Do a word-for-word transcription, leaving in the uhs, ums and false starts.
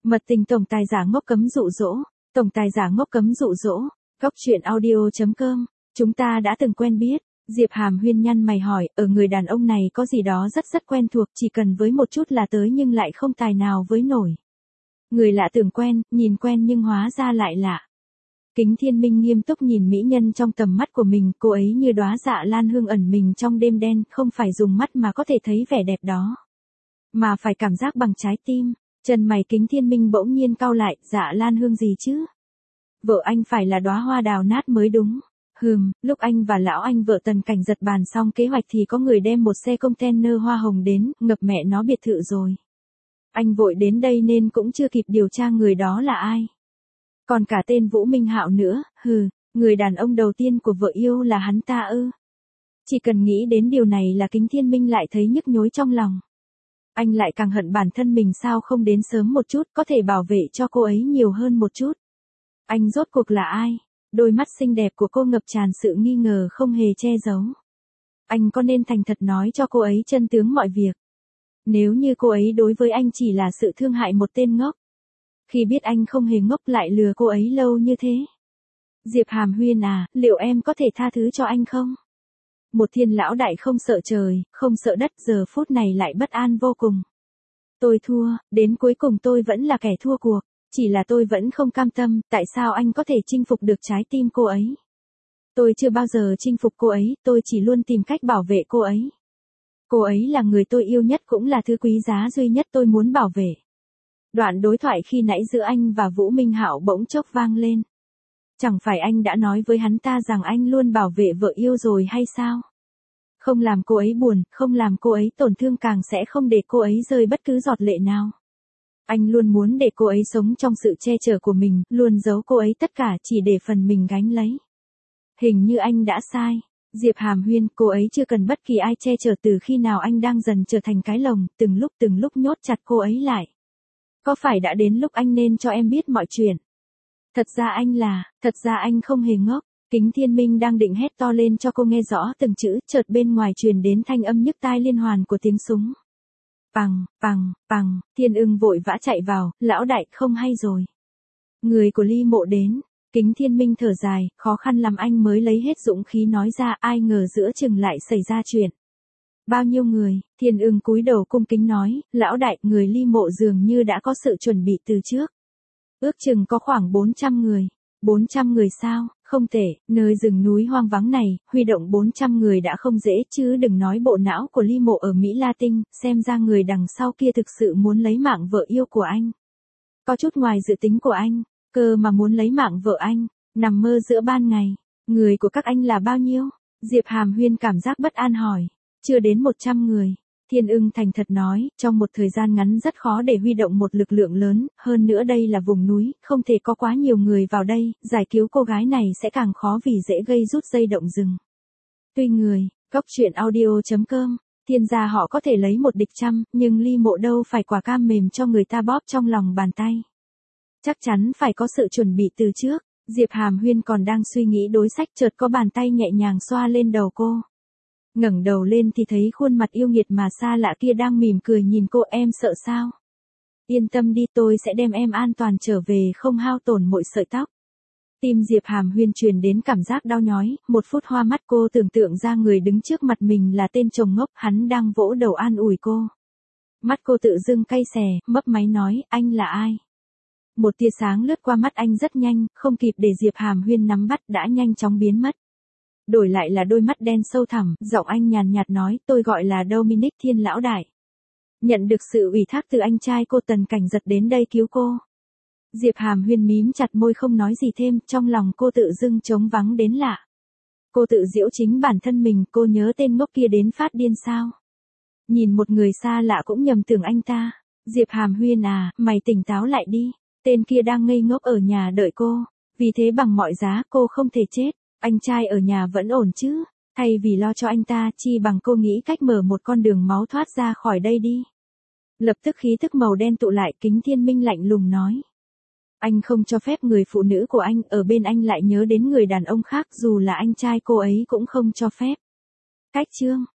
Mật tình tổng tài giả ngốc cấm dụ dỗ, tổng tài giả ngốc cấm dụ dỗ, góc truyện audio chấm com, chúng ta đã từng quen biết. Diệp Hàm Huyên nhăn mày hỏi, ở người đàn ông này có gì đó rất rất quen thuộc, chỉ cần với một chút là tới nhưng lại không tài nào với nổi. Người lạ tưởng quen, nhìn quen nhưng hóa ra lại lạ. Kính Thiên Minh nghiêm túc nhìn mỹ nhân trong tầm mắt của mình, cô ấy như đóa dạ lan hương ẩn mình trong đêm đen, không phải dùng mắt mà có thể thấy vẻ đẹp đó, mà phải cảm giác bằng trái tim. Chân mày Kính Thiên Minh bỗng nhiên cau lại, dạ lan hương gì chứ? Vợ anh phải là đóa hoa đào nát mới đúng. Hừm, lúc anh và lão anh vợ Tần Cảnh Giật bàn xong kế hoạch thì có người đem một xe container hoa hồng đến, ngập mẹ nó biệt thự rồi. Anh vội đến đây nên cũng chưa kịp điều tra người đó là ai. Còn cả tên Vũ Minh Hạo nữa, hừ, người đàn ông đầu tiên của vợ yêu là hắn ta ư. Chỉ cần nghĩ đến điều này là Kính Thiên Minh lại thấy nhức nhối trong lòng. Anh lại càng hận bản thân mình sao không đến sớm một chút, có thể bảo vệ cho cô ấy nhiều hơn một chút. Anh rốt cuộc là ai? Đôi mắt xinh đẹp của cô ngập tràn sự nghi ngờ không hề che giấu. Anh có nên thành thật nói cho cô ấy chân tướng mọi việc? Nếu như cô ấy đối với anh chỉ là sự thương hại một tên ngốc, khi biết anh không hề ngốc lại lừa cô ấy lâu như thế. Diệp Hàm Huyên à, liệu em có thể tha thứ cho anh không? Một thiên lão đại không sợ trời, không sợ đất, giờ phút này lại bất an vô cùng. Tôi thua, đến cuối cùng tôi vẫn là kẻ thua cuộc. Chỉ là tôi vẫn không cam tâm, tại sao anh có thể chinh phục được trái tim cô ấy? Tôi chưa bao giờ chinh phục cô ấy, tôi chỉ luôn tìm cách bảo vệ cô ấy. Cô ấy là người tôi yêu nhất cũng là thứ quý giá duy nhất tôi muốn bảo vệ. Đoạn đối thoại khi nãy giữa anh và Vũ Minh Hạo bỗng chốc vang lên. Chẳng phải anh đã nói với hắn ta rằng anh luôn bảo vệ vợ yêu rồi hay sao? Không làm cô ấy buồn, không làm cô ấy tổn thương, càng sẽ không để cô ấy rơi bất cứ giọt lệ nào. Anh luôn muốn để cô ấy sống trong sự che chở của mình, luôn giấu cô ấy tất cả chỉ để phần mình gánh lấy. Hình như anh đã sai. Diệp Hàm Huyên, cô ấy chưa cần bất kỳ ai che chở từ khi nào anh đang dần trở thành cái lồng, từng lúc từng lúc nhốt chặt cô ấy lại. Có phải đã đến lúc anh nên cho em biết mọi chuyện? Thật ra anh là, thật ra anh không hề ngốc. Kính Thiên Minh đang định hét to lên cho cô nghe rõ từng chữ, chợt bên ngoài truyền đến thanh âm nhức tai liên hoàn của tiếng súng. Pằng, pằng, pằng, Thiên Ưng vội vã chạy vào, lão đại, không hay rồi. Người của Ly Mộ đến. Kính Thiên Minh thở dài, khó khăn lắm anh mới lấy hết dũng khí nói ra, ai ngờ giữa chừng lại xảy ra chuyện. Bao nhiêu người? Thiên Ưng cúi đầu cung kính nói, lão đại, người Ly Mộ dường như đã có sự chuẩn bị từ trước. Ước chừng có khoảng bốn trăm người. bốn trăm người sao? Không tệ, nơi rừng núi hoang vắng này, huy động bốn trăm người đã không dễ chứ đừng nói bộ não của Ly Mộ ở Mỹ Latin, xem ra người đằng sau kia thực sự muốn lấy mạng vợ yêu của anh. Có chút ngoài dự tính của anh, cơ mà muốn lấy mạng vợ anh, nằm mơ giữa ban ngày. Người của các anh là bao nhiêu? Diệp Hàm Huyên cảm giác bất an hỏi. Chưa đến một trăm người. Thiên Ưng thành thật nói, trong một thời gian ngắn rất khó để huy động một lực lượng lớn, hơn nữa đây là vùng núi, không thể có quá nhiều người vào đây, giải cứu cô gái này sẽ càng khó vì dễ gây rút dây động rừng. Tuy người, góc truyện audio chấm com, thiên gia họ có thể lấy một địch trăm, nhưng Ly Mộ đâu phải quả cam mềm cho người ta bóp trong lòng bàn tay. Chắc chắn phải có sự chuẩn bị từ trước. Diệp Hàm Huyên còn đang suy nghĩ đối sách, chợt có bàn tay nhẹ nhàng xoa lên đầu cô. Ngẩng đầu lên thì thấy khuôn mặt yêu nghiệt mà xa lạ kia đang mỉm cười nhìn cô. Em sợ sao? Yên tâm đi, tôi sẽ đem em an toàn trở về không hao tổn mỗi sợi tóc. Tim Diệp Hàm Huyên truyền đến cảm giác đau nhói, một phút hoa mắt cô tưởng tượng ra người đứng trước mặt mình là tên chồng ngốc, hắn đang vỗ đầu an ủi cô. Mắt cô tự dưng cay xè, mấp máy nói, anh là ai? Một tia sáng lướt qua mắt anh rất nhanh, không kịp để Diệp Hàm Huyên nắm bắt đã nhanh chóng biến mất. Đổi lại là đôi mắt đen sâu thẳm, giọng anh nhàn nhạt nói, tôi gọi là Dominic Thiên lão đại. Nhận được sự ủy thác từ anh trai cô Tần Cảnh Giật đến đây cứu cô. Diệp Hàm Huyên mím chặt môi không nói gì thêm, trong lòng cô tự dưng trống vắng đến lạ. Cô tự giễu chính bản thân mình, cô nhớ tên ngốc kia đến phát điên sao? Nhìn một người xa lạ cũng nhầm tưởng anh ta. Diệp Hàm Huyên à, mày tỉnh táo lại đi. Tên kia đang ngây ngốc ở nhà đợi cô. Vì thế bằng mọi giá cô không thể chết. Anh trai ở nhà vẫn ổn chứ. Thay vì lo cho anh ta, chi bằng cô nghĩ cách mở một con đường máu thoát ra khỏi đây đi. Lập tức khí thức màu đen tụ lại, Kính Thiên Minh lạnh lùng nói. Anh không cho phép người phụ nữ của anh ở bên anh lại nhớ đến người đàn ông khác, dù là anh trai cô ấy cũng không cho phép. Cách chương.